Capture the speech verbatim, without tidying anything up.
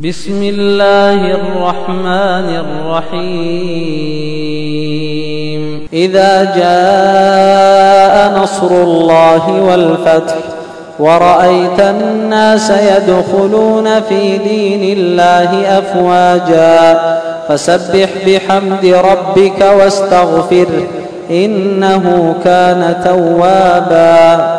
بسم الله الرحمن الرحيم إذا جاء نصر الله والفتح ورأيت الناس يدخلون في دين الله أفواجا فسبح بحمد ربك واستغفره إنه كان توابا